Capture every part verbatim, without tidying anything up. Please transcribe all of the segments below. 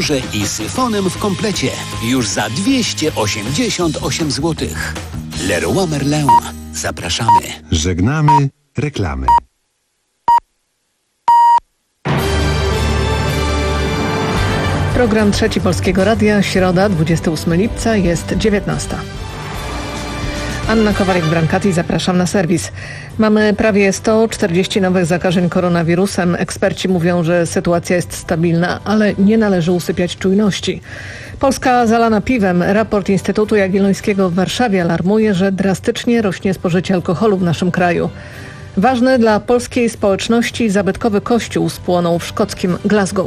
kolorze i syfonem w komplecie. Już za dwieście osiemdziesiąt osiem złotych. Leroy Merlin. Zapraszamy. Żegnamy reklamy. Program Trzeci Polskiego Radia, środa, dwudziestego ósmego lipca, jest dziewiętnasta. Anna Kowalik-Brankati, zapraszam na serwis. Mamy prawie sto czterdzieści nowych zakażeń koronawirusem. Eksperci mówią, że sytuacja jest stabilna, ale nie należy usypiać czujności. Polska zalana piwem. Raport Instytutu Jagiellońskiego w Warszawie alarmuje, że drastycznie rośnie spożycie alkoholu w naszym kraju. Ważny dla polskiej społeczności zabytkowy kościół spłonął w szkockim Glasgow.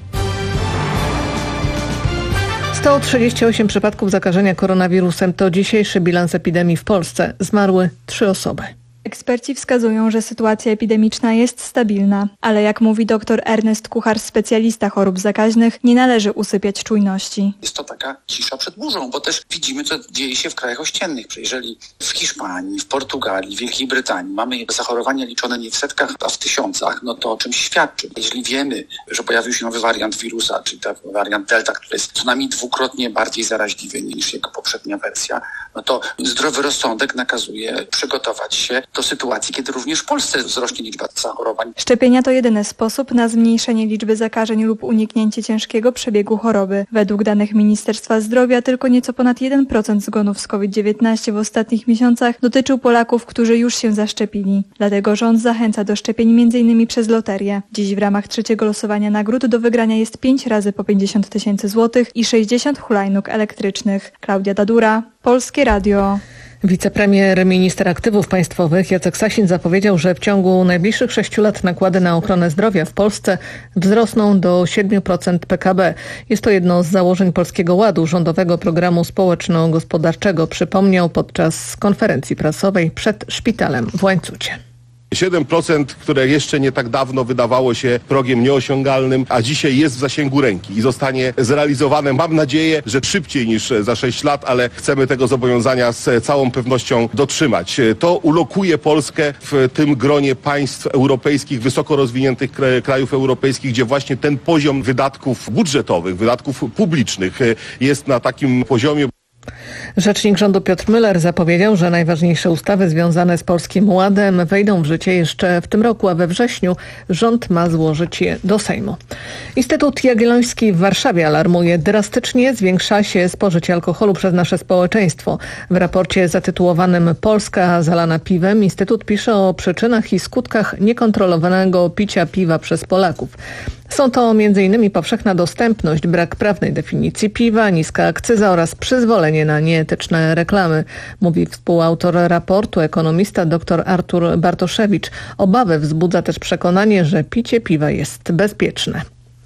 sto trzydzieści osiem przypadków zakażenia koronawirusem to dzisiejszy bilans epidemii w Polsce. Zmarły trzy osoby. Eksperci wskazują, że sytuacja epidemiczna jest stabilna, ale jak mówi dr Ernest Kuchar, specjalista chorób zakaźnych, nie należy usypiać czujności. Jest to taka cisza przed burzą, bo też widzimy, co dzieje się w krajach ościennych. Jeżeli w Hiszpanii, w Portugalii, w Wielkiej Brytanii mamy zachorowania liczone nie w setkach, a w tysiącach, no to o czymś świadczy. Jeżeli wiemy, że pojawił się nowy wariant wirusa, czyli ten wariant Delta, który jest co najmniej dwukrotnie bardziej zaraźliwy niż jego poprzednia wersja, no to zdrowy rozsądek nakazuje przygotować się do sytuacji, kiedy również w Polsce wzrośnie liczba zachorowań. Szczepienia to jedyny sposób na zmniejszenie liczby zakażeń lub uniknięcie ciężkiego przebiegu choroby. Według danych Ministerstwa Zdrowia tylko nieco ponad jeden procent zgonów z COVID dziewiętnaście w ostatnich miesiącach dotyczył Polaków, którzy już się zaszczepili. Dlatego rząd zachęca do szczepień między innymi przez loterię. Dziś w ramach trzeciego losowania nagród do wygrania jest pięć razy po pięćdziesiąt tysięcy złotych i sześćdziesiąt hulajnóg elektrycznych. Klaudia Dadura, Polskie Radio. Wicepremier, minister aktywów państwowych Jacek Sasin zapowiedział, że w ciągu najbliższych sześciu lat nakłady na ochronę zdrowia w Polsce wzrosną do siedem procent P K B. Jest to jedno z założeń Polskiego Ładu, rządowego programu społeczno-gospodarczego, przypomniał podczas konferencji prasowej przed szpitalem w Łańcucie. siedem procent, które jeszcze nie tak dawno wydawało się progiem nieosiągalnym, a dzisiaj jest w zasięgu ręki i zostanie zrealizowane, mam nadzieję, że szybciej niż za sześć lat, ale chcemy tego zobowiązania z całą pewnością dotrzymać. To ulokuje Polskę w tym gronie państw europejskich, wysoko rozwiniętych krajów europejskich, gdzie właśnie ten poziom wydatków budżetowych, wydatków publicznych jest na takim poziomie. Rzecznik rządu Piotr Müller zapowiedział, że najważniejsze ustawy związane z Polskim Ładem wejdą w życie jeszcze w tym roku, a we wrześniu rząd ma złożyć je do Sejmu. Instytut Jagielloński w Warszawie alarmuje, drastycznie zwiększa się spożycie alkoholu przez nasze społeczeństwo. W raporcie zatytułowanym Polska zalana piwem Instytut pisze o przyczynach i skutkach niekontrolowanego picia piwa przez Polaków. Są to między innymi powszechna dostępność, brak prawnej definicji piwa, niska akcyza oraz przyzwolenie na nieetyczne reklamy, mówi współautor raportu, ekonomista dr Artur Bartoszewicz. Obawę wzbudza też przekonanie, że picie piwa jest bezpieczne.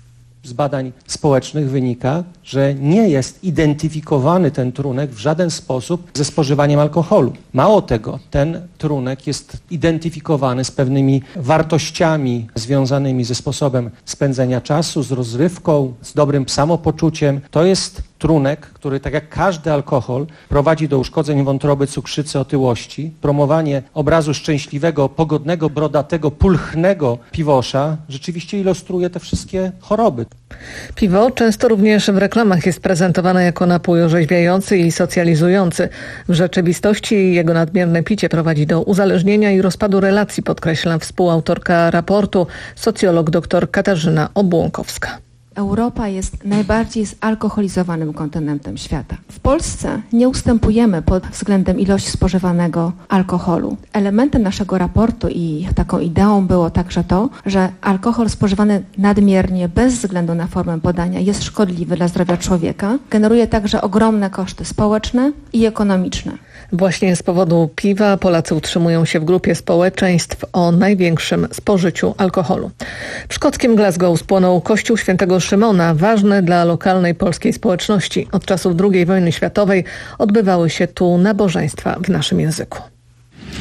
Z badań społecznych wynika, że nie jest identyfikowany ten trunek w żaden sposób ze spożywaniem alkoholu. Mało tego, ten trunek jest identyfikowany z pewnymi wartościami związanymi ze sposobem spędzenia czasu, z rozrywką, z dobrym samopoczuciem. To jest trunek, który tak jak każdy alkohol prowadzi do uszkodzeń wątroby, cukrzycy, otyłości. Promowanie obrazu szczęśliwego, pogodnego, brodatego, pulchnego piwosza rzeczywiście ilustruje te wszystkie choroby. Piwo często również w reklamach jest prezentowane jako napój orzeźwiający i socjalizujący. W rzeczywistości jego nadmierne picie prowadzi do uzależnienia i rozpadu relacji, podkreśla współautorka raportu, socjolog dr Katarzyna Obłąkowska. Europa jest najbardziej zalkoholizowanym kontynentem świata. W Polsce nie ustępujemy pod względem ilości spożywanego alkoholu. Elementem naszego raportu i taką ideą było także to, że alkohol spożywany nadmiernie, bez względu na formę podania, jest szkodliwy dla zdrowia człowieka. Generuje także ogromne koszty społeczne i ekonomiczne. Właśnie z powodu piwa Polacy utrzymują się w grupie społeczeństw o największym spożyciu alkoholu. W szkockim Glasgow spłonął kościół świętego Szymona, ważny dla lokalnej polskiej społeczności. Od czasów drugiej wojny światowej odbywały się tu nabożeństwa w naszym języku.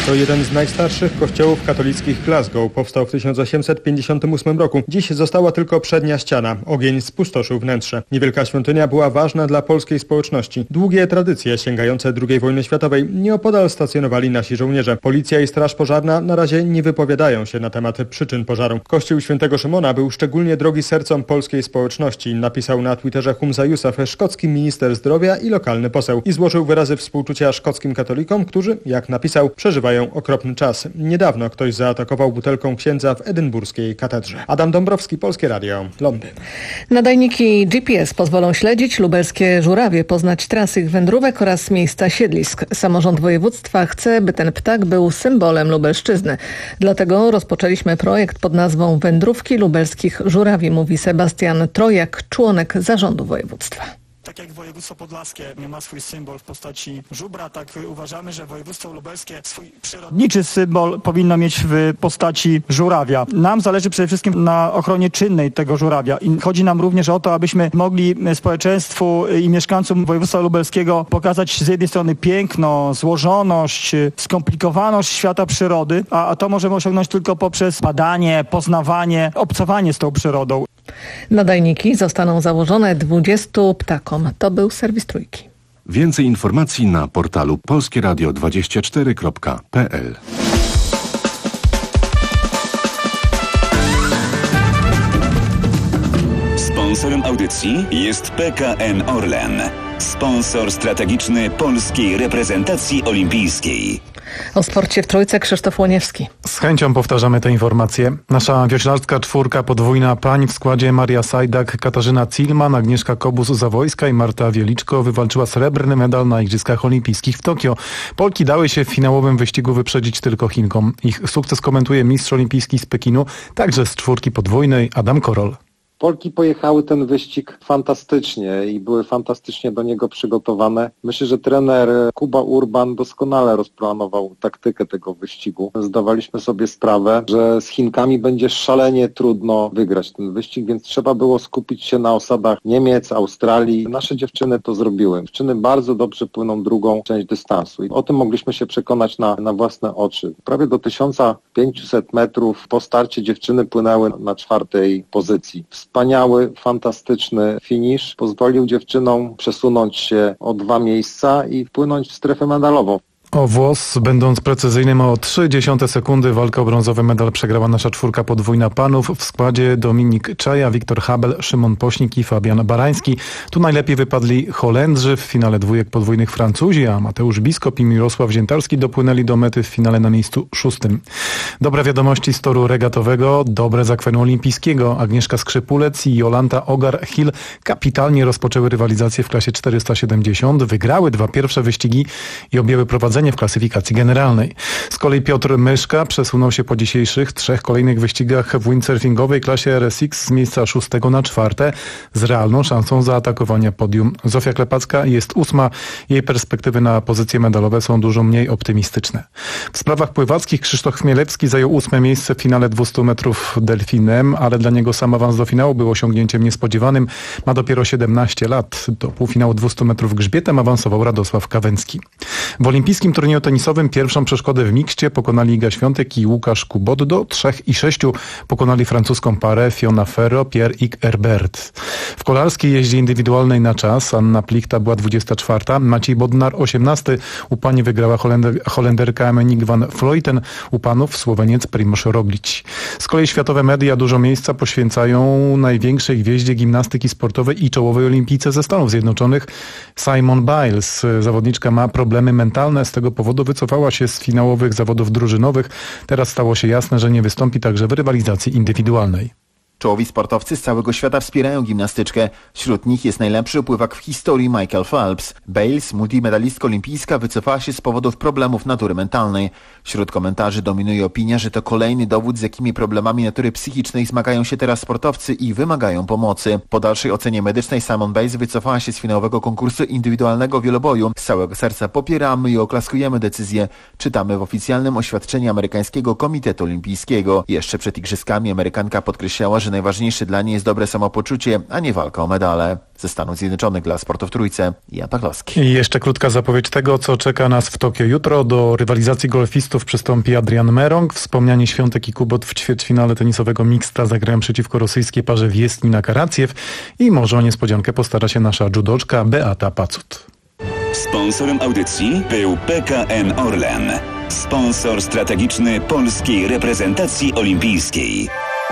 To jeden z najstarszych kościołów katolickich Glasgow. Powstał w tysiąc osiemset pięćdziesiątym ósmym roku. Dziś została tylko przednia ściana. Ogień spustoszył wnętrze. Niewielka świątynia była ważna dla polskiej społeczności. Długie tradycje sięgające drugiej wojny światowej. Nieopodal stacjonowali nasi żołnierze. Policja i straż pożarna na razie nie wypowiadają się na temat przyczyn pożaru. Kościół Świętego Szymona był szczególnie drogi sercom polskiej społeczności, napisał na Twitterze Humza Yousaf, szkocki minister zdrowia i lokalny poseł, i złożył wyrazy współczucia szkockim katolikom, którzy, jak napisał, przeżywają okropny czas. Niedawno ktoś zaatakował butelką księdza w edynburskiej katedrze. Adam Dąbrowski, Polskie Radio, Londyn. Nadajniki G P S pozwolą śledzić lubelskie żurawie, poznać trasy ich wędrówek oraz miejsca siedlisk. Samorząd województwa chce, by ten ptak był symbolem Lubelszczyzny. Dlatego rozpoczęliśmy projekt pod nazwą Wędrówki lubelskich żurawi, mówi Sebastian Trojak, członek zarządu województwa. Tak jak województwo podlaskie ma swój symbol w postaci żubra, tak uważamy, że województwo lubelskie swój przyrodniczy symbol powinno mieć w postaci żurawia. Nam zależy przede wszystkim na ochronie czynnej tego żurawia i chodzi nam również o to, abyśmy mogli społeczeństwu i mieszkańcom województwa lubelskiego pokazać z jednej strony piękno, złożoność, skomplikowaność świata przyrody, a, a to możemy osiągnąć tylko poprzez badanie, poznawanie, obcowanie z tą przyrodą. Nadajniki zostaną założone dwudziestu ptakom. To był serwis Trójki. Więcej informacji na portalu polskie radio dwadzieścia cztery kropka p l. Sponsorem audycji jest P K N Orlen, sponsor strategiczny polskiej reprezentacji olimpijskiej. O sporcie w Trójce Krzysztof Łoniewski. Z chęcią powtarzamy te informacje. Nasza wioślarska czwórka podwójna pań w składzie Maria Sajdak, Katarzyna Cilman, Agnieszka Kobus-Zawojska i Marta Wieliczko wywalczyła srebrny medal na Igrzyskach Olimpijskich w Tokio. Polki dały się w finałowym wyścigu wyprzedzić tylko Chinkom. Ich sukces komentuje mistrz olimpijski z Pekinu, także z czwórki podwójnej Adam Korol. Polki pojechały ten wyścig fantastycznie i były fantastycznie do niego przygotowane. Myślę, że trener Kuba Urban doskonale rozplanował taktykę tego wyścigu. Zdawaliśmy sobie sprawę, że z Chinkami będzie szalenie trudno wygrać ten wyścig, więc trzeba było skupić się na osadach Niemiec, Australii. Nasze dziewczyny to zrobiły. Dziewczyny bardzo dobrze płyną drugą część dystansu i o tym mogliśmy się przekonać na, na własne oczy. Prawie do tysiąc pięćset metrów po starcie dziewczyny płynęły na czwartej pozycji. Wspaniały, fantastyczny finisz pozwolił dziewczynom przesunąć się o dwa miejsca i wpłynąć w strefę medalową. O włos, będąc precyzyjnym o trzy dziesiąte sekundy, walkę o brązowy medal przegrała nasza czwórka podwójna panów w składzie Dominik Czaja, Wiktor Habel, Szymon Pośnik i Fabian Barański. Tu najlepiej wypadli Holendrzy, w finale dwójek podwójnych Francuzi, a Mateusz Biskop i Mirosław Ziętarski dopłynęli do mety w finale na miejscu szóstym. Dobre wiadomości z toru regatowego, dobre z akwenu olimpijskiego. Agnieszka Skrzypulec i Jolanta Ogar-Hill kapitalnie rozpoczęły rywalizację w klasie czterysta siedemdziesiąt, wygrały dwa pierwsze wyścigi i objęły prowadzenie w klasyfikacji generalnej. Z kolei Piotr Myszka przesunął się po dzisiejszych trzech kolejnych wyścigach w windsurfingowej klasie R S X z miejsca szóstego na czwarte z realną szansą zaatakowania podium. Zofia Klepacka jest ósma. Jej perspektywy na pozycje medalowe są dużo mniej optymistyczne. W sprawach pływackich Krzysztof Chmielewski zajął ósme miejsce w finale dwustu metrów delfinem, ale dla niego sam awans do finału był osiągnięciem niespodziewanym. Ma dopiero siedemnaście lat. Do półfinału dwustu metrów grzbietem awansował Radosław Kawęcki. W olimpijskim turnieju tenisowym pierwszą przeszkodę w mikście pokonali Iga Świątek i Łukasz Kubot. Do trzech i sześciu pokonali francuską parę Fiona Ferro, Pierre-Yves Herbert. W kolarskiej jeździe indywidualnej na czas Anna Plichta była dwudziesta czwarta, Maciej Bodnar osiemnasty. U pani wygrała Holender, Holenderka Monique van Vleuten, u panów Słoweniec Primož Roglič. Z kolei światowe media dużo miejsca poświęcają największej gwieździe gimnastyki sportowej i czołowej olimpijce ze Stanów Zjednoczonych Simone Biles. Zawodniczka ma problemy mentalne, z tego powodu wycofała się z finałowych zawodów drużynowych. Teraz stało się jasne, że nie wystąpi także w rywalizacji indywidualnej. Czołowi sportowcy z całego świata wspierają gimnastyczkę. Wśród nich jest najlepszy pływak w historii Michael Phelps. Bales, multimedalistka olimpijska, wycofała się z powodów problemów natury mentalnej. Wśród komentarzy dominuje opinia, że to kolejny dowód, z jakimi problemami natury psychicznej zmagają się teraz sportowcy i wymagają pomocy. Po dalszej ocenie medycznej Simone Biles wycofała się z finałowego konkursu indywidualnego wieloboju. Z całego serca popieramy i oklaskujemy decyzję. Czytamy w oficjalnym oświadczeniu amerykańskiego Komitetu Olimpijskiego. Jeszcze przed igrzyskami Amerykanka podkreślała, że że najważniejsze dla niej jest dobre samopoczucie, a nie walka o medale. Ze Stanów Zjednoczonych dla Sportu w Trójce, Jan Pawlowski. I jeszcze krótka zapowiedź tego, co czeka nas w Tokio jutro. Do rywalizacji golfistów przystąpi Adrian Merong. Wspomniani Świątek i Kubot w ćwierćfinale tenisowego mixta zagrają przeciwko rosyjskiej parze Wiestnina-Karaciew i może o niespodziankę postara się nasza judoczka Beata Pacut. Sponsorem audycji był P K N Orlen, sponsor strategiczny polskiej reprezentacji olimpijskiej.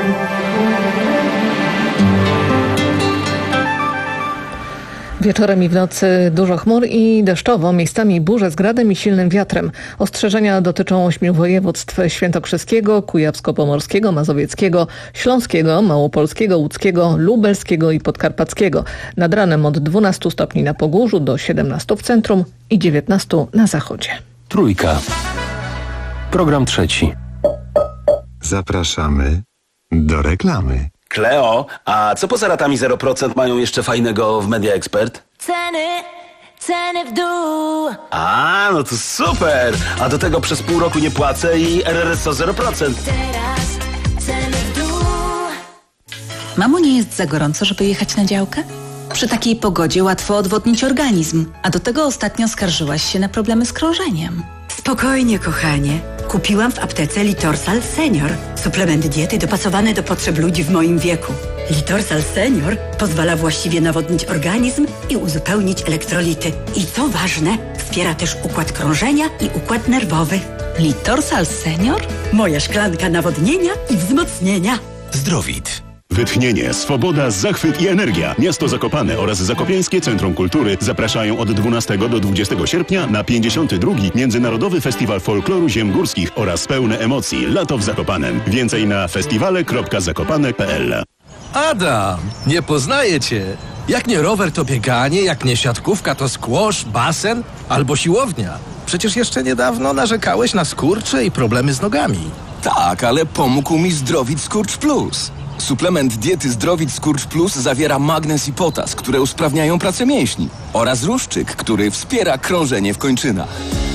Wieczorem i w nocy dużo chmur i deszczowo, miejscami burze z gradem i silnym wiatrem. Ostrzeżenia dotyczą ośmiu województw: świętokrzyskiego, kujawsko-pomorskiego, mazowieckiego, śląskiego, małopolskiego, łódzkiego, lubelskiego i podkarpackiego. Nad ranem od dwunastu stopni na Pogórzu do siedemnastu w centrum i dziewiętnastu na zachodzie. Trójka. Program trzeci. Zapraszamy do reklamy. Kleo, a co poza ratami zero procent mają jeszcze fajnego w Media Expert? Ceny, ceny w dół. A, no to super! A do tego przez pół roku nie płacę i R R S O zero procent. Teraz ceny w dół. Mamo, nie jest za gorąco, żeby jechać na działkę? Przy takiej pogodzie łatwo odwodnić organizm, a do tego ostatnio skarżyłaś się na problemy z krążeniem. Spokojnie, kochanie. Kupiłam w aptece Litorsal Senior. Suplement diety dopasowany do potrzeb ludzi w moim wieku. Litorsal Senior pozwala właściwie nawodnić organizm i uzupełnić elektrolity. I co ważne, wspiera też układ krążenia i układ nerwowy. Litorsal Senior? Moja szklanka nawodnienia i wzmocnienia. Zdrowit. Wytchnienie, swoboda, zachwyt i energia. Miasto Zakopane oraz Zakopiańskie Centrum Kultury zapraszają od dwunastego do dwudziestego sierpnia na pięćdziesiąty drugi Międzynarodowy Festiwal Folkloru Ziem Górskich oraz pełne emocji Lato w Zakopanem. Więcej na festiwale kropka zakopane kropka p l. Adam, nie poznaję cię. Jak nie rower, to bieganie, jak nie siatkówka, to squash, basen albo siłownia. Przecież jeszcze niedawno narzekałeś na skurcze i problemy z nogami. Tak, ale pomógł mi Zdrowit Skurcz Plus. Suplement diety Zdrowit Skurcz Plus zawiera magnez i potas, które usprawniają pracę mięśni, oraz ruszczyk, który wspiera krążenie w kończynach.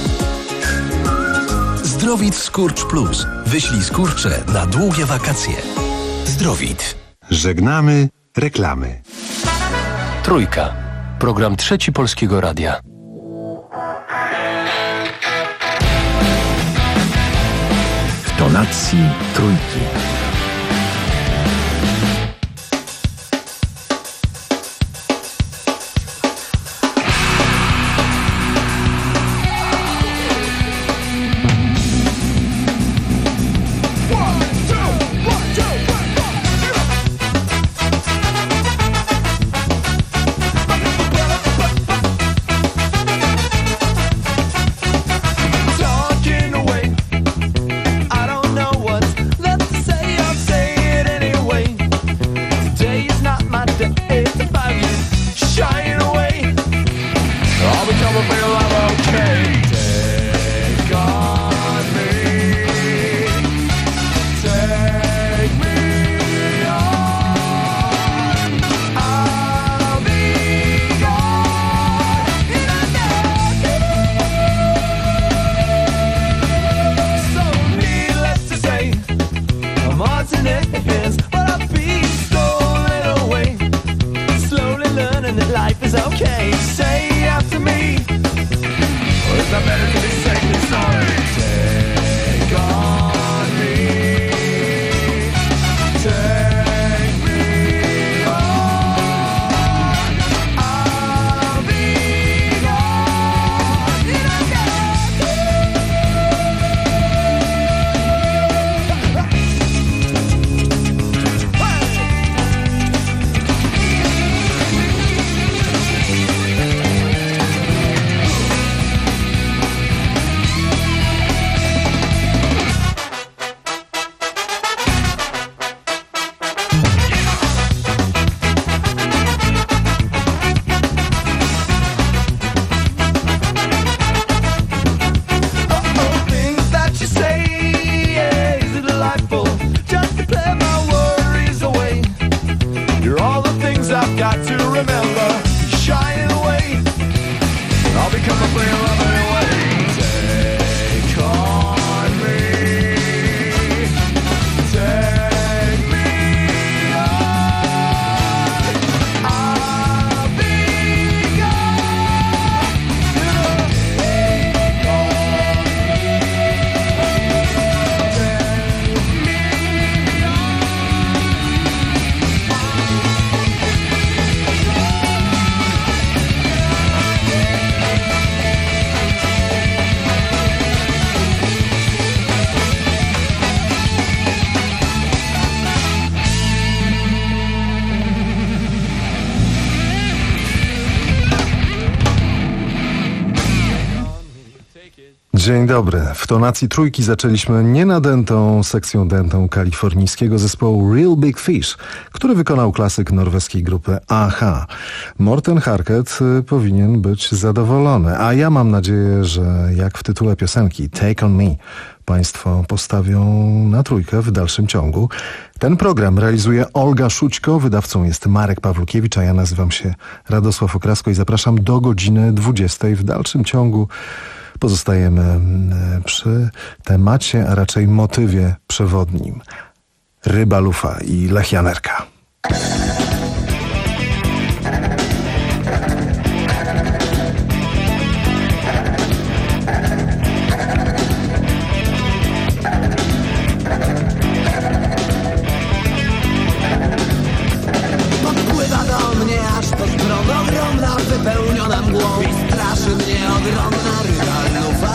Zdrowit Skurcz Plus. Wyślij skurcze na długie wakacje. Zdrowit. Żegnamy reklamy. Trójka. Program trzeci Polskiego Radia. W tonacji trójki. Say Dzień dobry. W tonacji trójki zaczęliśmy nienadętą sekcją dętą kalifornijskiego zespołu Real Big Fish, który wykonał klasyk norweskiej grupy A-ha. Morten Harket powinien być zadowolony, a ja mam nadzieję, że jak w tytule piosenki Take On Me Państwo postawią na trójkę w dalszym ciągu. Ten program realizuje Olga Szućko, wydawcą jest Marek Pawlukiewicz, a ja nazywam się Radosław Okrasko i zapraszam do godziny dwudziestej. W dalszym ciągu pozostajemy przy temacie, a raczej motywie przewodnim. Ryba, lufa i lechianerka. Podpływa do mnie aż pod drogą, ogromna, wypełniona mgłą i straszy mnie ogromna ryba lufa.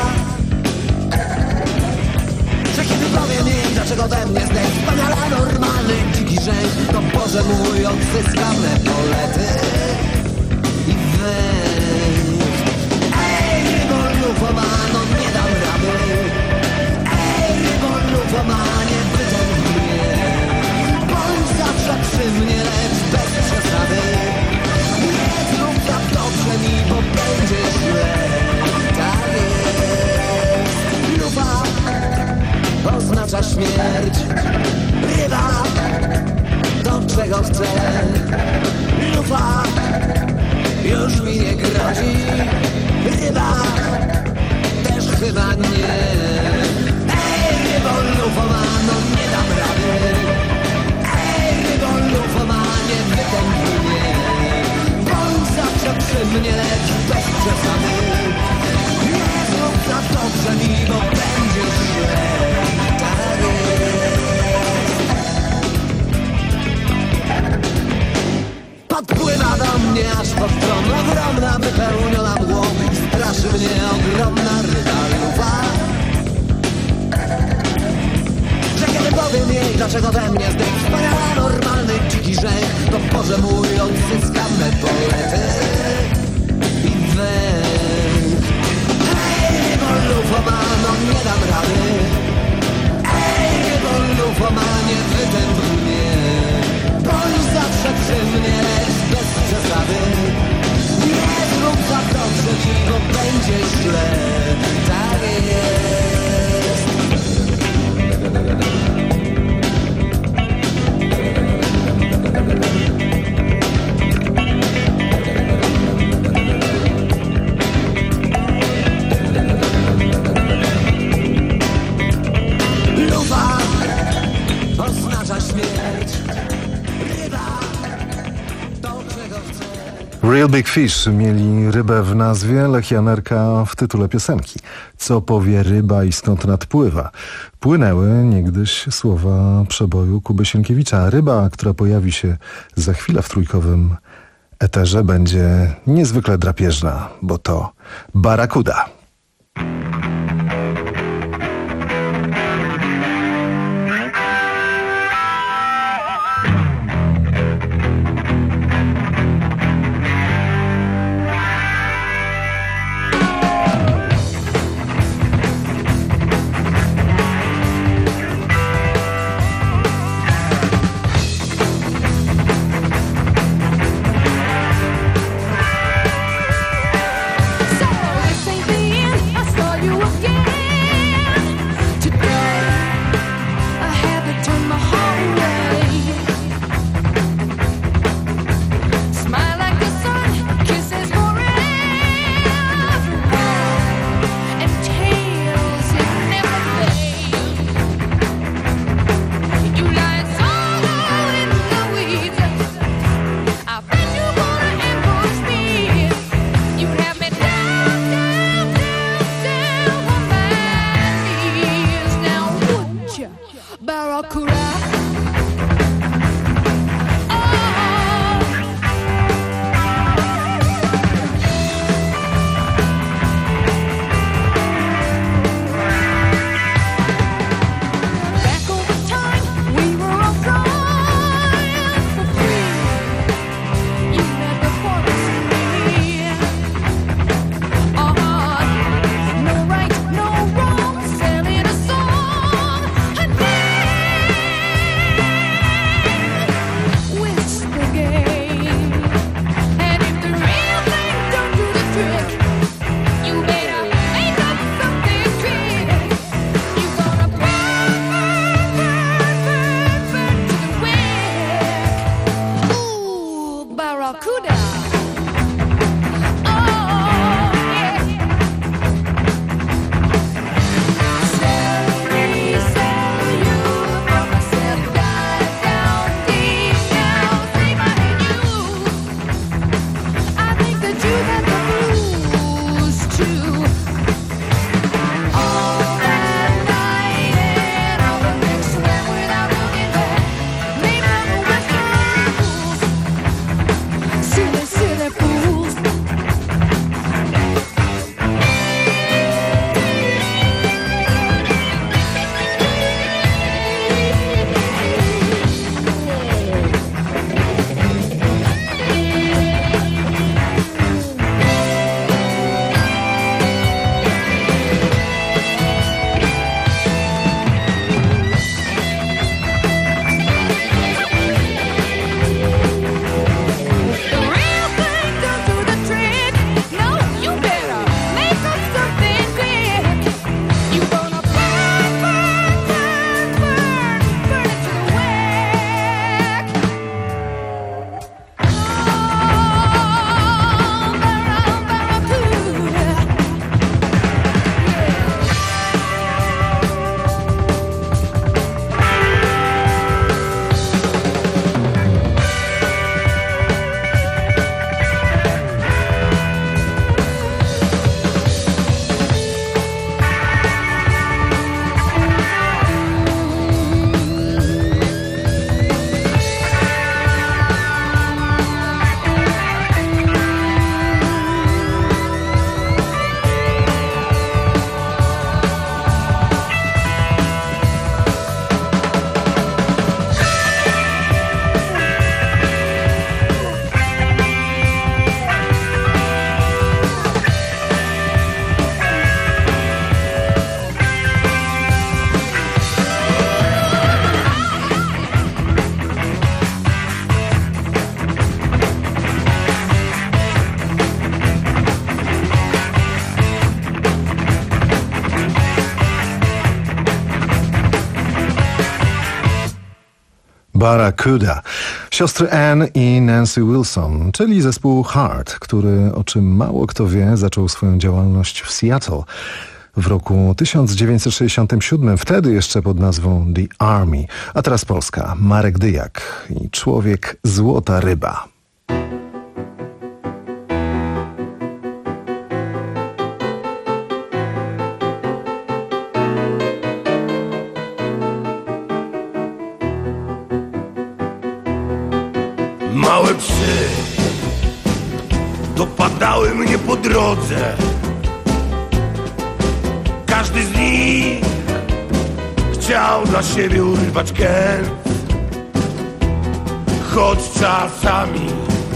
Że kiedy powiem jej, dlaczego we mnie zdech wspaniale normalny dziki rzęk, to Boże mój, odzyskamy polety i węch. Ej, rybo lufomano, nie dam rady. Ej, rybo lufomanie, wytęp mnie. Bądź zawsze przy mnie, lecz bez przesady. Nie zrób tak dobrze mi, bo będzie źle. Tak jest. Lufa oznacza śmierć. Ryba to czego chcę. Lufa już mi nie grozi. Ryba też chyba nie. Ej, rybo lufomano, nie dam rady. Ej, rybo lufomanie, wytęp mnie. Bądź zawsze przy mnie, lecz bez przesady. Nie zrób tak dobrze mi, bo będzie źle. Tak jest. Podpływa do mnie aż pod tron, ogromna, wypełniona mgłą i straszy mnie ogromna ryba lufa. Że kiedy powiem jej, dlaczego we mnie zdech wspaniała, normalny dziki rzęk, to Boże mój, odzyskam me polety i węch. Ej, rybo lufomano, nie dam rady. Ej, rybo lufomanie, wytęp mnie. Bądź zawsze przy mnie, lecz bez przesady. Nie zrób tak dobrze mi, bo będzie źle. Tak jest. Lufa oznacza śmierć. Ryba to czego chcę. Real Big Fish mieli rybę w nazwie, lechianerka w tytule piosenki. Co powie ryba i skąd nadpływa? Płynęły niegdyś słowa przeboju Kuby Sienkiewicza. Ryba, która pojawi się za chwilę w trójkowym eterze, będzie niezwykle drapieżna, bo to barakuda. So this ain't the Barracuda. Siostry Ann i Nancy Wilson, czyli zespół Heart, który, o czym mało kto wie, zaczął swoją działalność w Seattle w roku tysiąc dziewięćset sześćdziesiątym siódmym, wtedy jeszcze pod nazwą The Army. A teraz Polska. Marek Dyjak i Człowiek Złota Ryba. Małe psy dopadały mnie po drodze. Każdy z nich chciał dla siebie urwać kęs. Choć czasami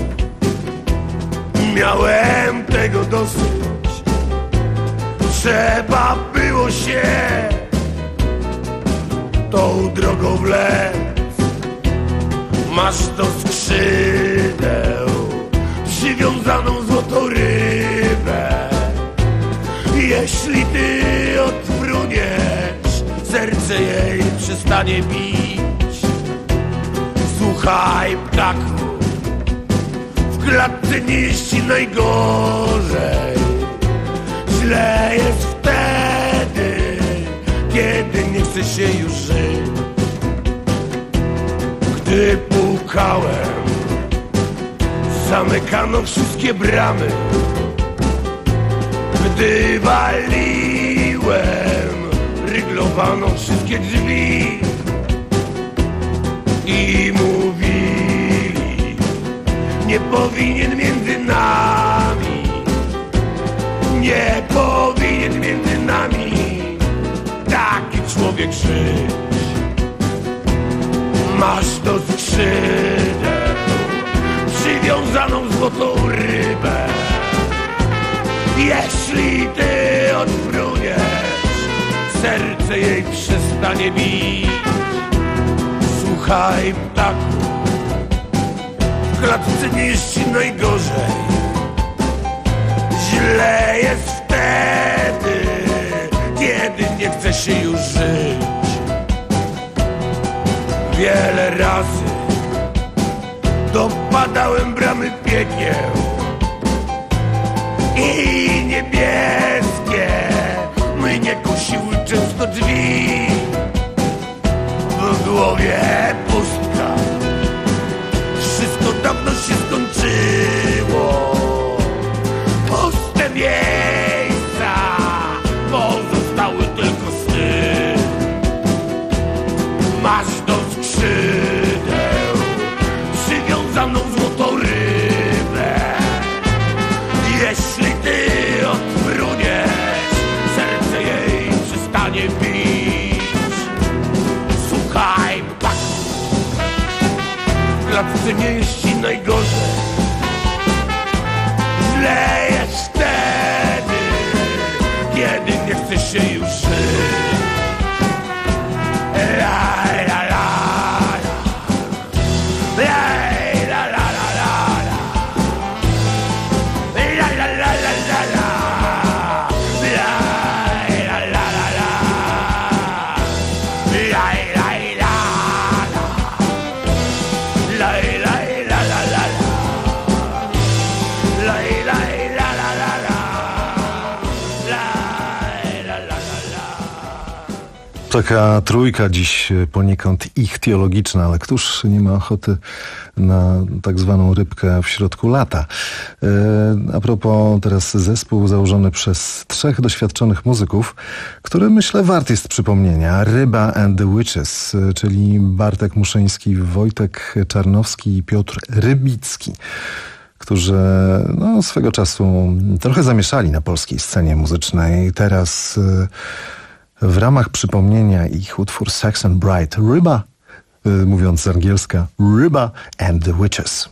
miałem tego dosyć, trzeba było się tą drogą wlec. Masz do skrzydeł przywiązaną złotą rybę. Jeśli ty odfruniesz, serce jej przestanie bić. Słuchaj, ptaku, w klatce nie jest ci najgorzej. Źle jest wtedy, kiedy nie chce się już żyć. Gdy pukałem, zamykano wszystkie bramy. Gdy waliłem, ryglowano wszystkie drzwi. I mówili, nie powinien między nami, nie powinien między nami taki człowiek żyć. Masz do skrzydeł przywiązaną złotą rybę. Jeśli ty odfruniesz, serce jej przestanie bić. Słuchaj, ptaku, w klatce nie jest ci najgorzej. Źle jest wtedy, kiedy nie chce się już żyć. Wiele razy do Obpadałem bramy piekieł i niebieskie mnie kusiły często drzwi. W głowie pustka, wszystko dawno się skończyło. Puste miejsca, pozostały tylko sny. Masz do skrzydeł przywiązaną złotą rybę. Jeśli ty odfruniesz, serce jej przestanie bić. Słuchaj, ptaku, w klatce nie jest ci najgorzej. Źle jest wtedy, kiedy nie chce się już żyć. La, la, la, la, la, la, la, la, la, la, la, la, la, la. Taka trójka dziś poniekąd ichtiologiczna, ale któż nie ma ochoty na tak zwaną rybkę w środku lata? E, a propos, teraz zespół założony przez trzech doświadczonych muzyków, który myślę wart jest przypomnienia. Ryba and the Witches, czyli Bartek Muszyński, Wojtek Czarnowski i Piotr Rybicki, którzy no, swego czasu trochę zamieszali na polskiej scenie muzycznej. Teraz e, w ramach przypomnienia ich utwór Saxon Bright, Ryba, y, mówiąc z angielska, Ryba and the Witches.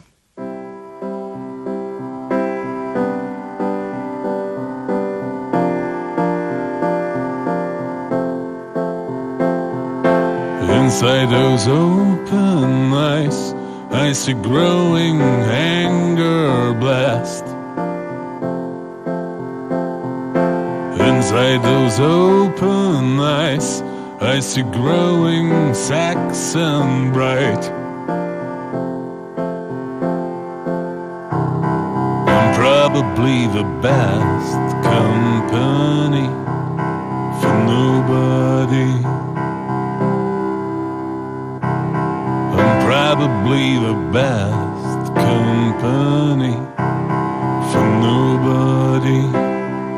Inside those open eyes, I see growing anger blast. Inside those open eyes, I see growing Saxon bright. I'm probably the best company for nobody. I'm probably the best company for nobody.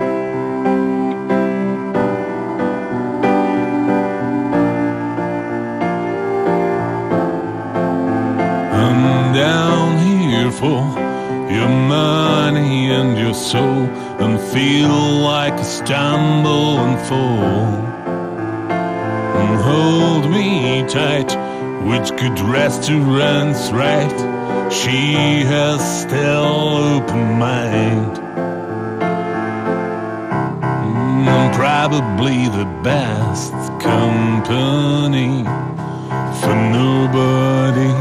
Down here for your money and your soul, and feel like I stumble and fall. And hold me tight, which good restaurants right? She has still open mind. I'm probably the best company for nobody.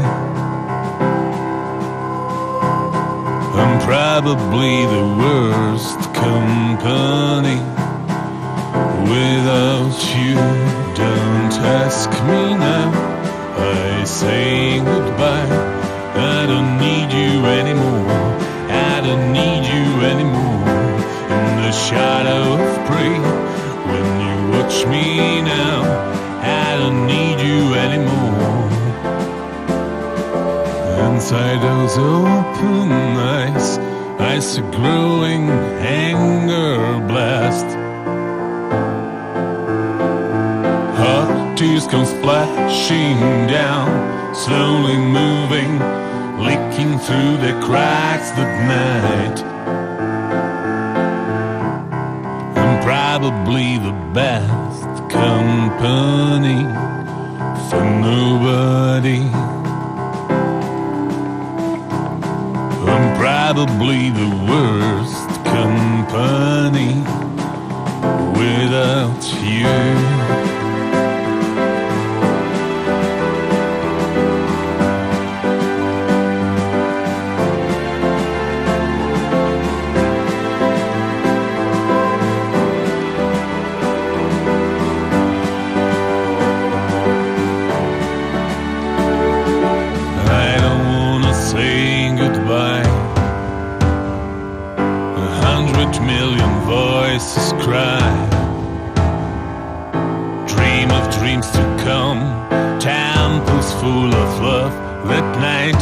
I'm probably the worst company without you. Don't ask me now, I say goodbye. I don't need you anymore, I don't need you anymore. In the shadow of prey, when you watch me now, I don't need you anymore. Inside those open eyes, I see growing anger blast. Hot tears come splashing down, slowly moving, leaking through the cracks that night. I'm probably the best company for nobody. I'm probably the worst company without you. million voices cry. Dream of dreams to come, temples full of love that night.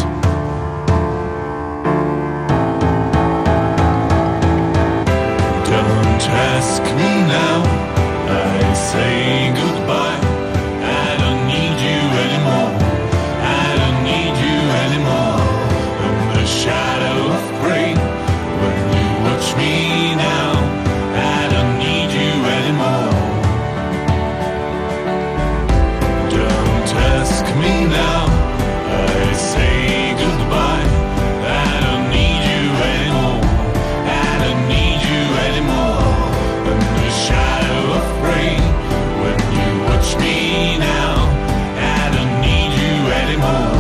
Don't ask me now, I say goodbye. I don't need you anymore, I don't need you anymore. In the shadow of gray, when you watch me now, I don't need you anymore. Don't ask me now, I say goodbye. I don't need you anymore, I don't need you anymore. In the shadow of gray, when you watch me now, I don't need you anymore.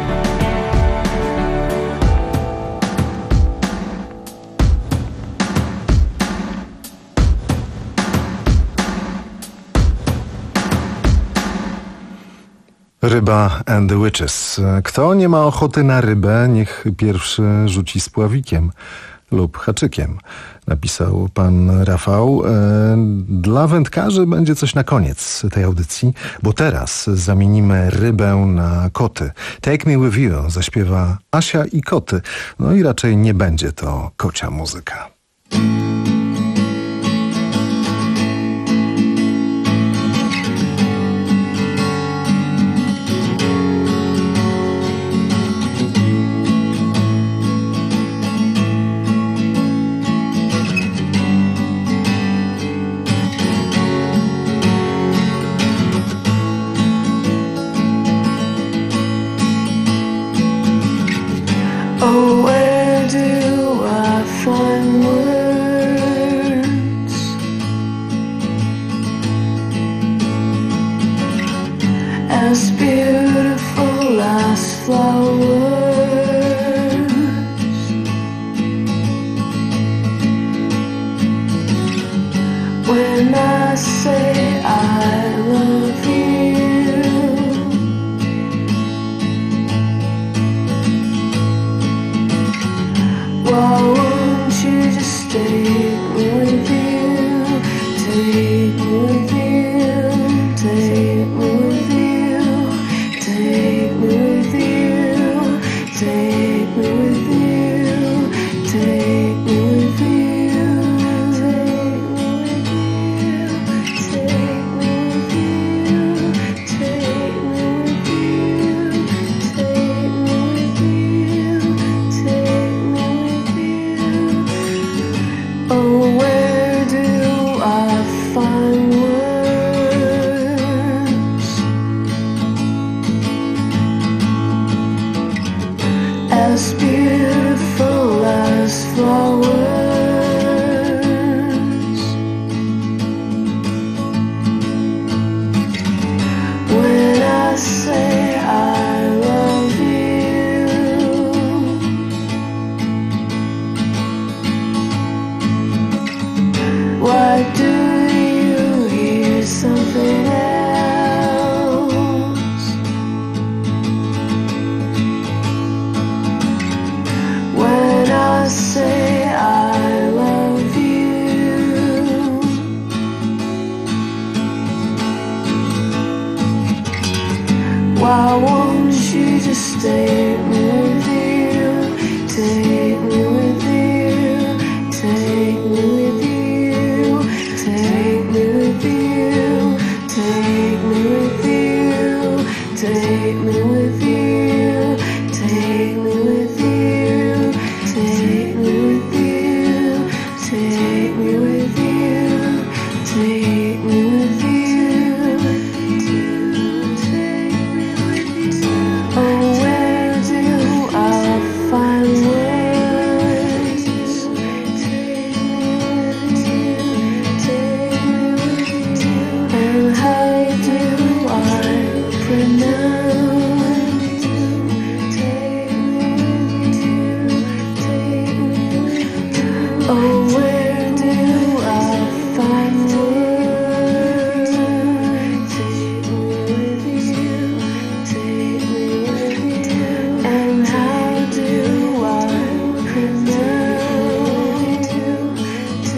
Ryba and the Witches. Kto nie ma ochoty na rybę, niech pierwszy rzuci spławikiem lub haczykiem, napisał pan Rafał. Dla wędkarzy będzie coś na koniec tej audycji, bo teraz zamienimy rybę na koty. Take Me With You zaśpiewa Asia i koty. No i raczej nie będzie to kocia muzyka. Oh, where do I find words as beautiful as flowers? When I say I love you, why won't you just take me with you, take me with you, take me with you, take me with you, take me with you, take me with you, take me with you, take me with you, take me with you, take me with you, take me with you. Oh, where do I find words as beautiful as flowers? When I say I love you, why do you hear something else? When I say I love you, why won't you just take me with you, take me with you, take me with you, take me with you, take me with you, take me with you, take me with you, take me with you, take me with you, take me with you. Oh, where do I find words and how do I pronounce? Oh, where do I find words? Take me with you, take me with you, and how do I pronounce?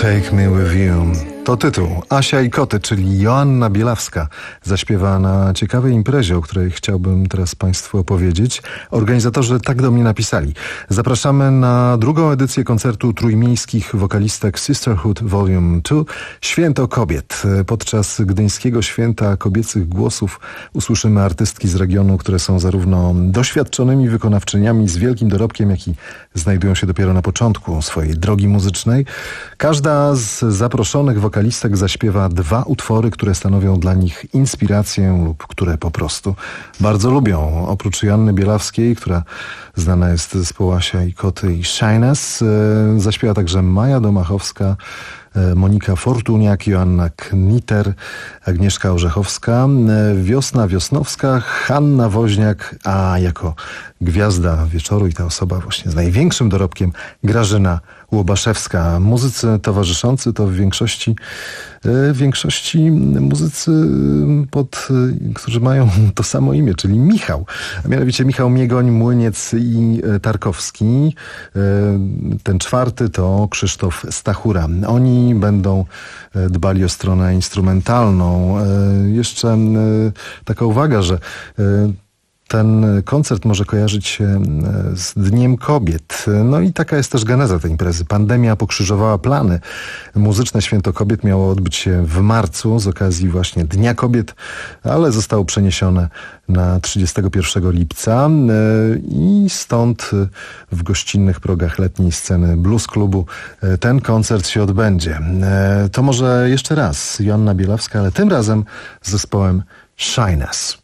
Take Me With You. To tytuł. Asia i koty, czyli Joanna Bielawska, zaśpiewa na ciekawej imprezie, o której chciałbym teraz Państwu opowiedzieć. Organizatorzy tak do mnie napisali. Zapraszamy na drugą edycję koncertu trójmiejskich wokalistek Sisterhood Volume dwa Święto Kobiet. Podczas gdyńskiego Święta Kobiecych Głosów usłyszymy artystki z regionu, które są zarówno doświadczonymi wykonawczyniami z wielkim dorobkiem, jak i znajdują się dopiero na początku swojej drogi muzycznej. Każda z zaproszonych wokalistek zaśpiewa dwa utwory, które stanowią dla nich inspirację lub które po prostu bardzo lubią. Oprócz Joanny Bielawskiej, która znana jest z zespołu Asia i koty i Shyness, zaśpiewa także Maja Domachowska, Monika Fortuniak, Joanna Kniter, Agnieszka Orzechowska, Wiosna Wiosnowska, Hanna Woźniak, a jako gwiazda wieczoru i ta osoba właśnie z największym dorobkiem Grażyna Łobaszewska. Muzycy towarzyszący to w większości w większości muzycy, pod, którzy mają to samo imię, czyli Michał. A mianowicie Michał Miegoń, Młyniec i Tarkowski. Ten czwarty to Krzysztof Stachura. Oni będą dbali o stronę instrumentalną. Jeszcze taka uwaga, że ten koncert może kojarzyć się z Dniem Kobiet. No i taka jest też geneza tej imprezy. Pandemia pokrzyżowała plany. Muzyczne Święto Kobiet miało odbyć się w marcu z okazji właśnie Dnia Kobiet, ale zostało przeniesione na trzydziestego pierwszego lipca i stąd w gościnnych progach letniej sceny Blues Klubu ten koncert się odbędzie. To może jeszcze raz Joanna Bielawska, ale tym razem z zespołem Shyness.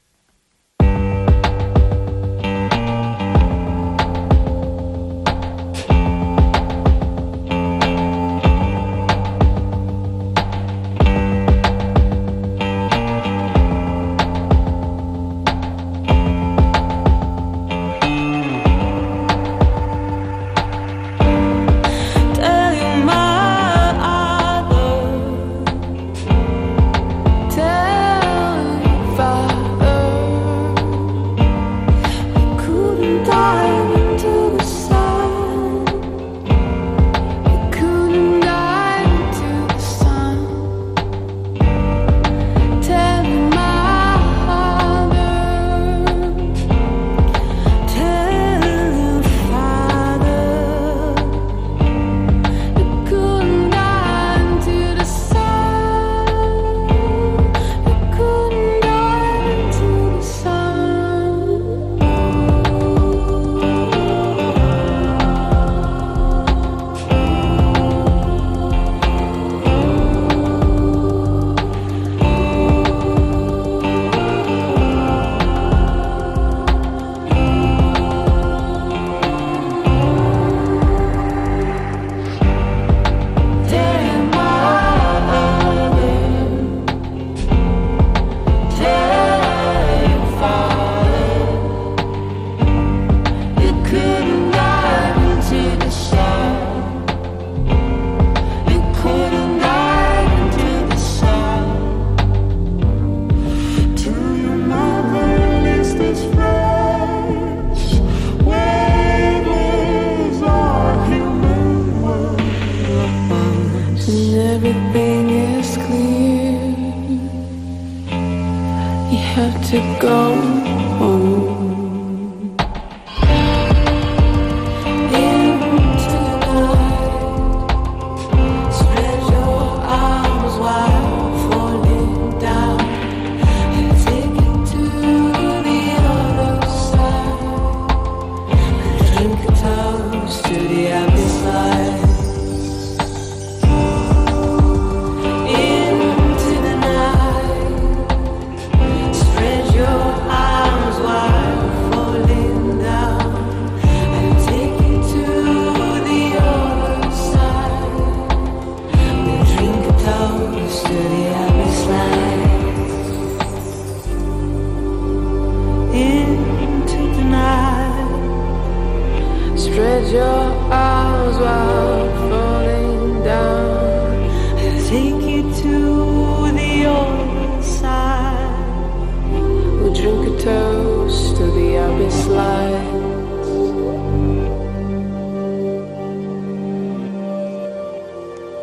Your eyes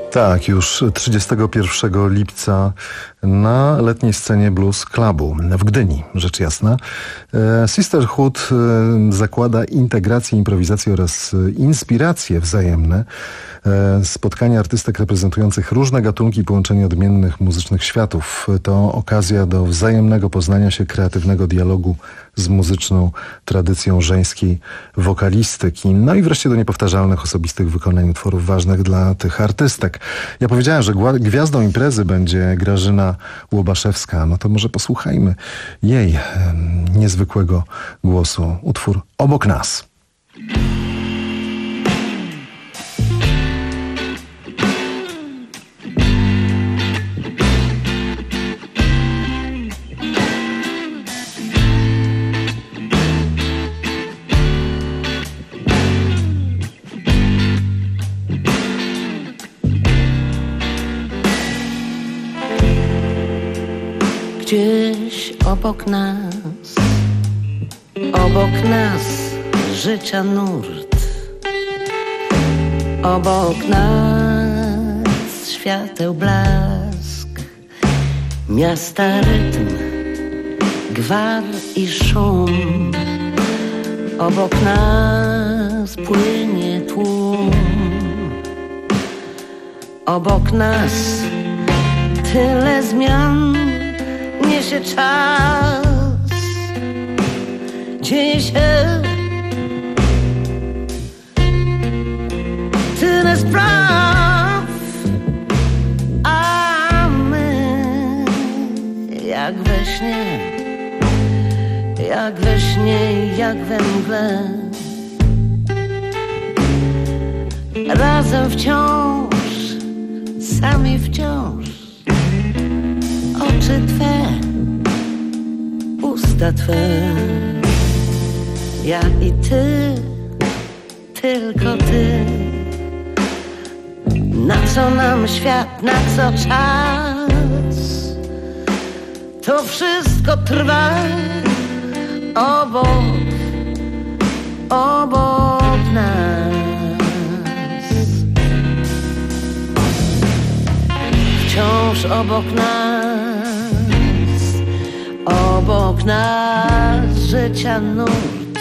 Tak, już trzydziestego pierwszego lipca na letniej scenie Blues Clubu w Gdyni, rzecz jasna. Sisterhood zakłada integrację, improwizację oraz inspiracje wzajemne. Spotkania artystek reprezentujących różne gatunki i połączenie odmiennych muzycznych światów. To okazja do wzajemnego poznania się, kreatywnego dialogu z muzyczną tradycją żeńskiej wokalistyki. No i wreszcie do niepowtarzalnych, osobistych wykonań utworów ważnych dla tych artystek. Ja powiedziałem, że gwiazdą imprezy będzie Grażyna Łobaszewska. No to może posłuchajmy jej e, niezwykłego głosu. Utwór Obok nas. Gdzieś obok nas, obok nas życia nurt, obok nas świateł blask, miasta rytm, gwar i szum, obok nas płynie tłum, obok nas tyle zmian. Niesie czas, dzieje się tyle spraw, a my jak we śnie, jak we śnie, jak we mgle, razem wciąż, sami wciąż. Oczy Twe, usta Twe, ja i Ty, tylko Ty. Na co nam świat, na co czas? To wszystko trwa obok, obok nas. Wciąż obok nas. Obok nas życia nurt.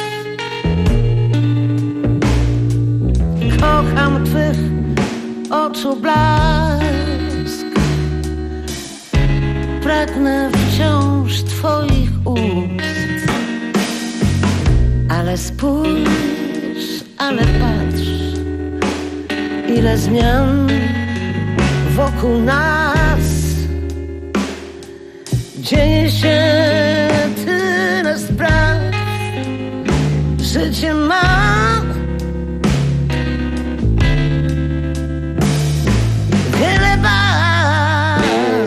Kocham Twych oczu blask, pragnę wciąż Twoich ust. Ale spójrz, ale patrz, ile zmian wokół nas. Dzieje się tyle spraw, życie ma wiele barw.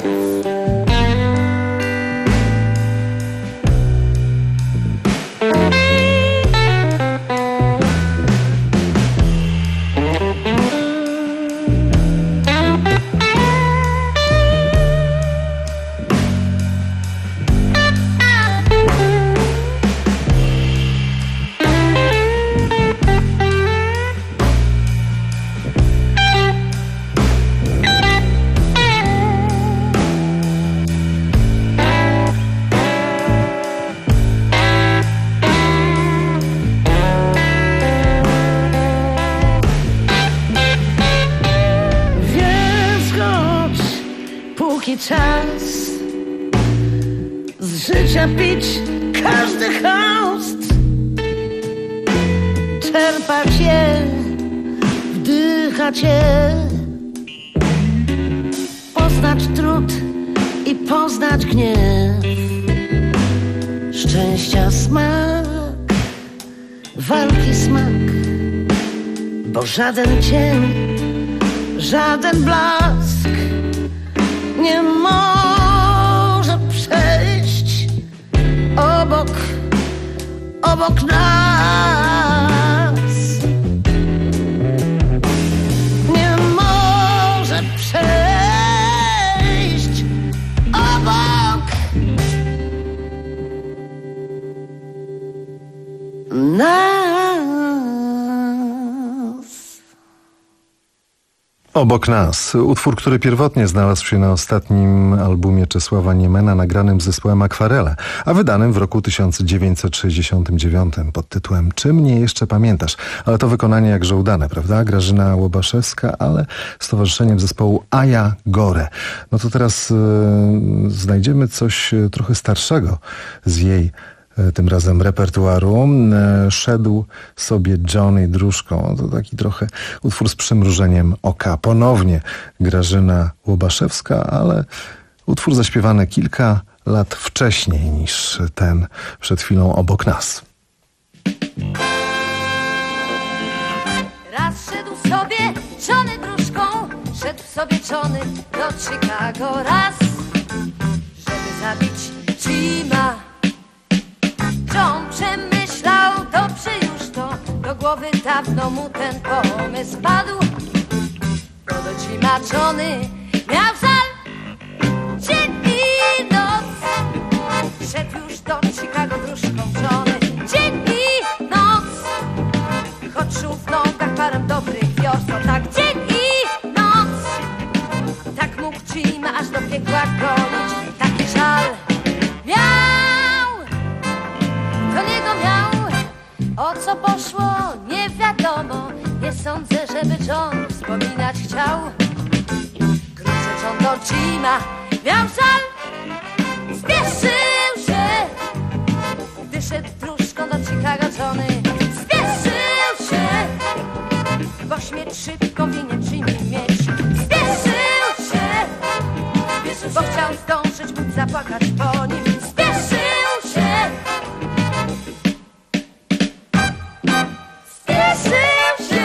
Czas z życia pić każdy chaost, czerpać je, wdychać je, poznać trud i poznać gniew, szczęścia smak, walki smak, bo żaden cień, żaden blask nie może przejść obok, obok nas. Nie może przejść obok nas. Obok nas. Utwór, który pierwotnie znalazł się na ostatnim albumie Czesława Niemena, nagranym z zespołem Akwarele, a wydanym w roku tysiąc dziewięćset sześćdziesiątym dziewiątym pod tytułem Czy mnie jeszcze pamiętasz? Ale to wykonanie jakże udane, prawda? Grażyna Łobaszewska, ale z towarzyszeniem zespołu Aja Gore. No to teraz yy, znajdziemy coś trochę starszego z jej tym razem repertuaru. Szedł sobie Johnny dróżką. To taki trochę utwór z przymrużeniem oka. Ponownie Grażyna Łobaszewska, ale utwór zaśpiewany kilka lat wcześniej niż ten przed chwilą obok nas. Raz szedł sobie Johnny dróżką, szedł sobie Johnny do Chicago raz, żeby zabić Jima. John przemyślał dobrze już to, do głowy dawno mu ten pomysł padł. Bo do Jima Johnny miał żal dzień i noc. Szedł już do Chicago dróżką Johnny dzień i noc. Choć czuł w nogach parę dobrych wiosł, tak dzień i noc. Tak mógł Jima aż do piekła gonić, taki żal miał. Do niego miał, o co poszło, nie wiadomo. Nie sądzę, żeby John wspominać chciał. Wkrótce John do Jima miał żal, spieszył się. Gdy szedł dróżką do Chicago Johnny, spieszył się. Bo śmierć szybko winien Jimmy mieć. Spieszył się, bo chciał zdążyć, móc zapłakać po nim. Spieszył się. Spieszył się.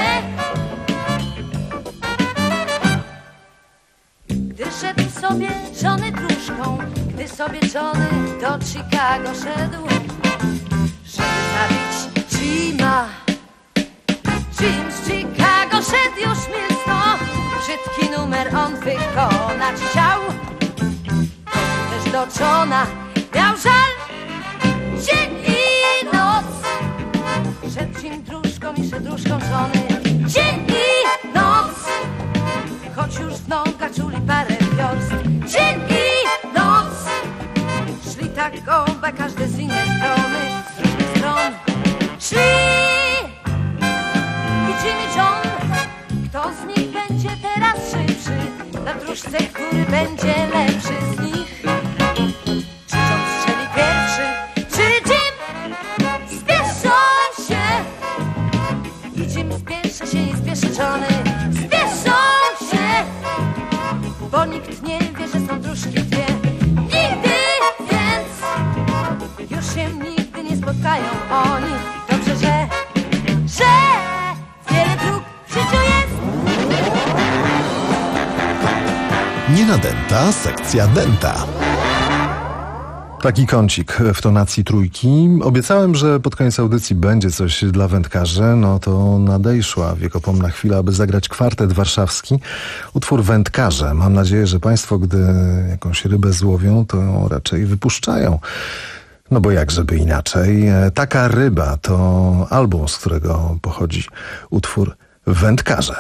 Gdy szedł sobie Johnny dróżką, gdy sobie Johnny do Chicago szedł, żeby zabić Jima. Jim z Chicago szedł już milsno, brzydki numer on wykonać chciał. Też do Johna miał żal dzień i noc. Szedł Jim dróżką i szedł dróżką Johnny dzień i noc. Choć już w nogach czuli parę wiorst, dzień i noc. Szli tak obaj, każdy z innej strony, z różnych stron szli. I Jim i John, kto z nich będzie teraz szybszy? Na dróżce, który będzie lepszy z nich? Czy John strzeli pierwszy, czy Jim? Spieszą się. I Jim spieszy się i spieszy Johnny. Spieszą się, bo nikt nie wie, że są dróżki dwie. Nigdy, więc już się nigdy nie spotkają oni. Dobrze, że, że wiele dróg w życiu jest. Nie nadęta, sekcja denta. Taki kącik w tonacji trójki. Obiecałem, że pod koniec audycji będzie coś dla wędkarzy. No to nadejszła wiekopomna chwila, aby zagrać kwartet warszawski. Utwór Wędkarze. Mam nadzieję, że państwo, gdy jakąś rybę złowią, to ją raczej wypuszczają. No bo jak żeby inaczej. Taka ryba to album, z którego pochodzi utwór Wędkarze.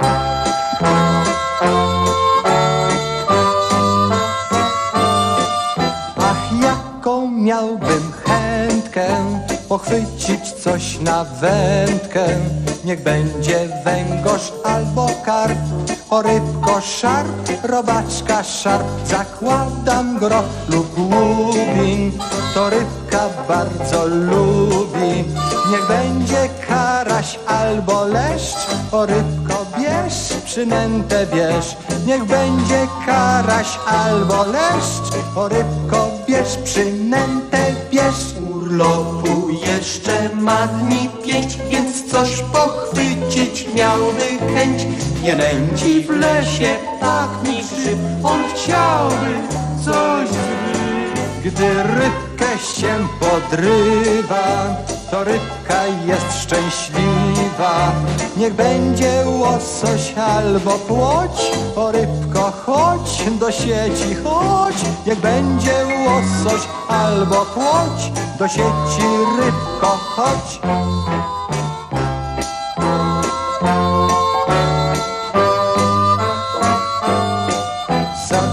Miałbym chętkę pochwycić coś na wędkę. Niech będzie węgorz albo karp, o rybko szarp, robaczka szarp. Zakładam groch lub łubin, to rybka bardzo lubi. Niech będzie karaś albo leszcz, o rybko bierz, przynętę bierz. Niech będzie karaś albo leszcz, o rybko bierz, przynętę bierz. Urlopu jeszcze ma dni pięć, więc coś pochwycić miałby chęć. Nie nęci w lesie tak ni grzyb, on chciałby coś zgryźć. Gdy rybkę się podrywa, to rybka jest szczęśliwa. Niech będzie łosoś albo płoć, o rybko chodź do sieci, chodź. Niech będzie łosoś albo płoć, do sieci rybko chodź.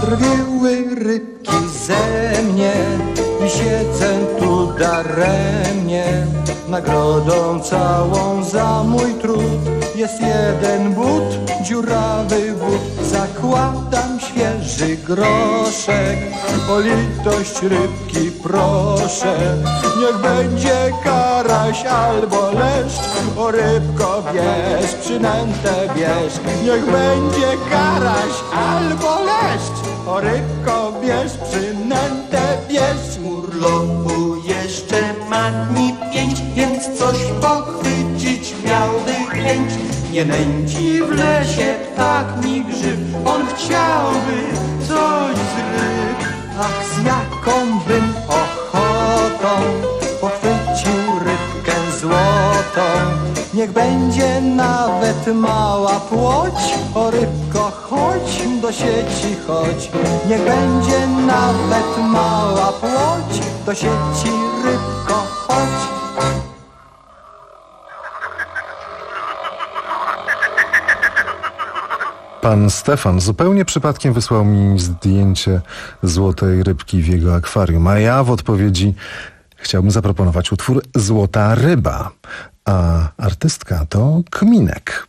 drwiły rybki ze mnie i siedzę tu daremnie. Nagrodą całą za mój trud jest jeden but, dziurawy but. Zakładam świeży groszek, o litość rybki proszę. Niech będzie karaś albo leszcz, o rybko bierz, przynętę bierz. Niech będzie karaś albo leszcz, o rybko bierz, przynętę bierz. Urlopu jeszcze ma dni pięć, więc coś pochwycić miałby chęć. Nie nęci w lesie ptak ni grzyb, on chciałby coś z ryb. Ach, z jaką bym ochotą pochwycił rybkę złotą. Niech będzie nawet mała płoć, o rybko chodź do sieci chodź. Niech będzie nawet mała płoć, do sieci rybko chodź. Pan Stefan zupełnie przypadkiem wysłał mi zdjęcie złotej rybki w jego akwarium, a ja w odpowiedzi chciałbym zaproponować utwór Złota ryba, a artystka to Kminek.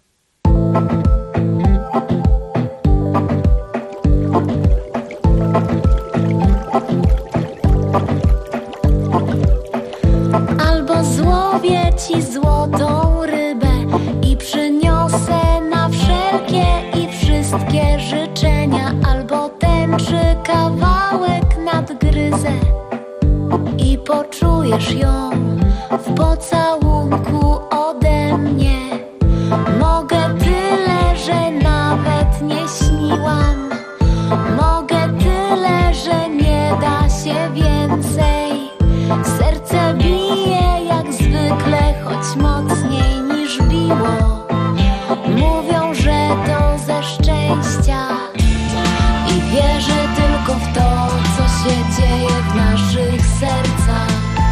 Albo złowię ci złotą rybę i przyniosę na wszelkie i wszystkie życzenia, albo tęczy kawałek nadgryzę i poczujesz ją w pocałunku ode mnie. Mogę tyle, że nawet nie śniłam. Mogę tyle, że nie da się więcej. Serce bije jak zwykle, choć mocniej niż biło. Mówią, że to ze szczęścia i wierzę tylko w to, co się dzieje w naszych sercach.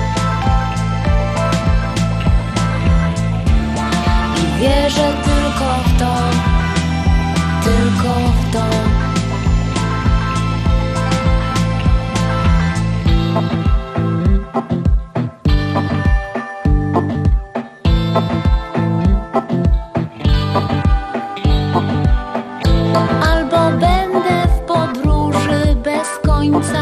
I wierzę tylko w to, tylko w to. Albo będę w podróży bez końca,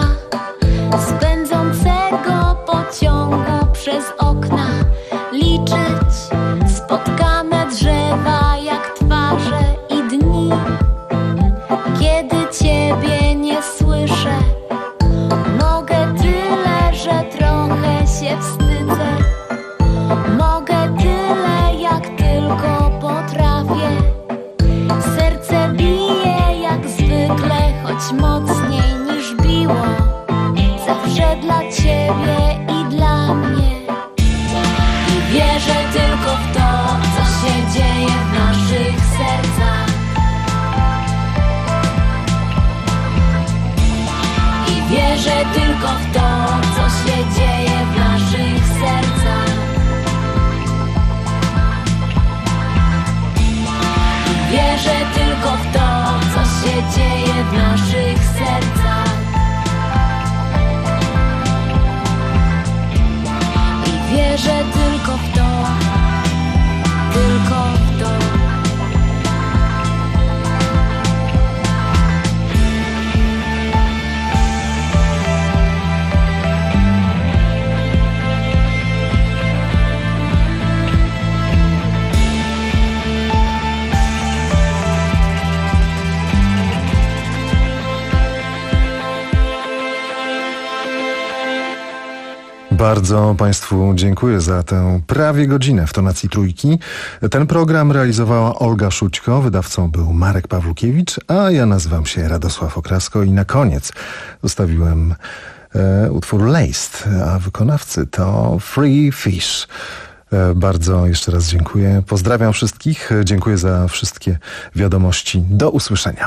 spędzącego pociągu przez okna, liczyć spotkane drzewa jak twarze i dni. Kiedy ciebie nie słyszę, mogę tyle, że trochę się wstydzę. Mogę tyle, jak tylko potrafię. Serce bije jak zwykle, choć mocniej niż biło. Zawsze dla ciebie i dla mnie. I wierzę tylko w to, co się dzieje w naszych sercach. I wierzę tylko w to, co się dzieje w naszych sercach. I wierzę tylko w to, co się dzieje w naszych sercach. I wierzę tylko w to, tylko w to. Bardzo Państwu dziękuję za tę prawie godzinę w tonacji trójki. Ten program realizowała Olga Szućko, wydawcą był Marek Pawłukiewicz, a ja nazywam się Radosław Okrasko i na koniec zostawiłem e, utwór Laced, a wykonawcy to Free Fish. E, bardzo jeszcze raz dziękuję. Pozdrawiam wszystkich. Dziękuję za wszystkie wiadomości. Do usłyszenia.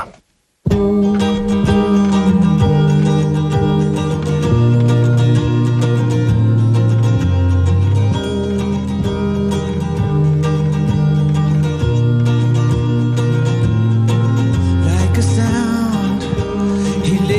He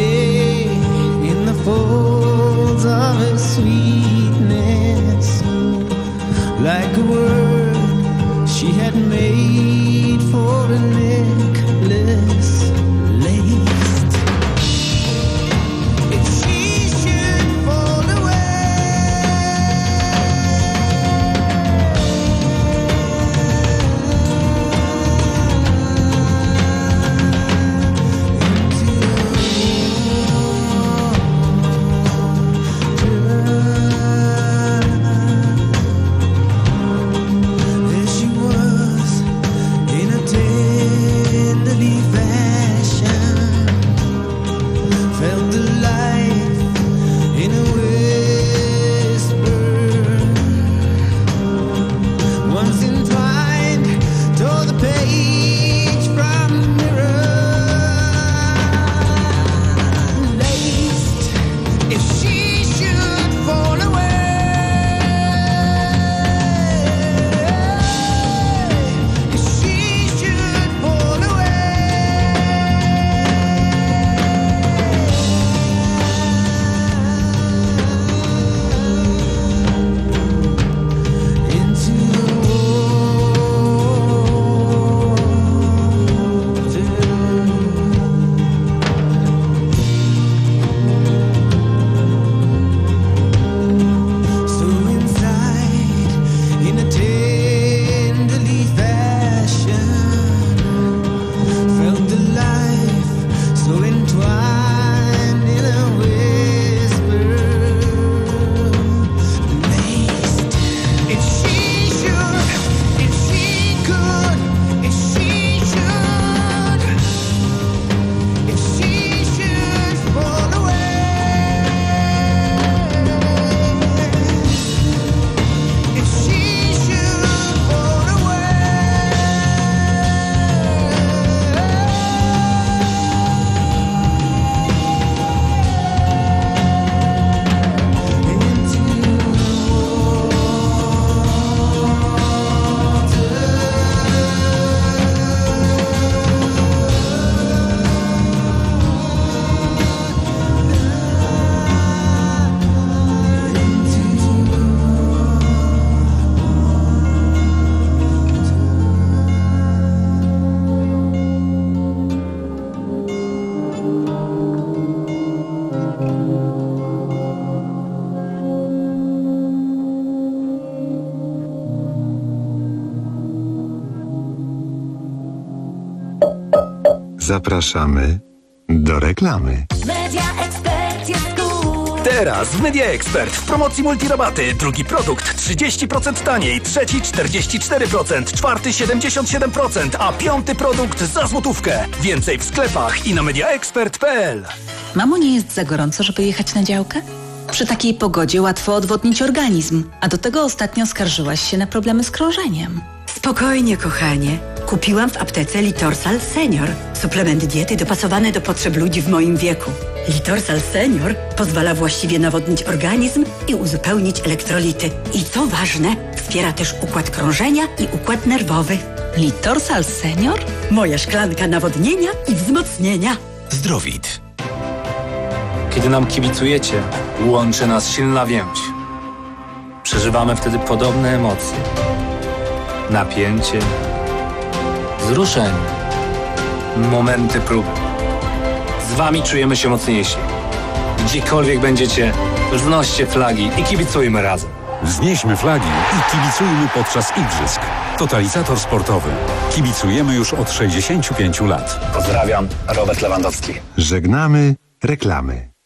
Zapraszamy do reklamy. Media Expert jest cool. Teraz w Media Expert w promocji multirabaty. Drugi produkt trzydzieści procent taniej, trzeci czterdzieści cztery procent, czwarty siedemdziesiąt siedem procent, a piąty produkt za złotówkę. Więcej w sklepach i na mediaexpert kropka p l. Mamo, nie jest za gorąco, żeby jechać na działkę? Przy takiej pogodzie łatwo odwodnić organizm, a do tego ostatnio skarżyłaś się na problemy z krążeniem. Spokojnie, kochanie. Kupiłam w aptece Litorsal Senior. Suplement diety dopasowany do potrzeb ludzi w moim wieku. Litorsal Senior pozwala właściwie nawodnić organizm i uzupełnić elektrolity. I co ważne, wspiera też układ krążenia i układ nerwowy. Litorsal Senior? Moja szklanka nawodnienia i wzmocnienia. Zdrowit. Kiedy nam kibicujecie, łączy nas silna więź. Przeżywamy wtedy podobne emocje. Napięcie, wzruszenie, momenty próby. Z wami czujemy się mocniejsi. Gdziekolwiek będziecie, wznoście flagi i kibicujmy razem. Wznieśmy flagi i kibicujmy podczas igrzysk. Totalizator sportowy. Kibicujemy już od sześćdziesięciu pięciu lat. Pozdrawiam, Robert Lewandowski. Żegnamy reklamy.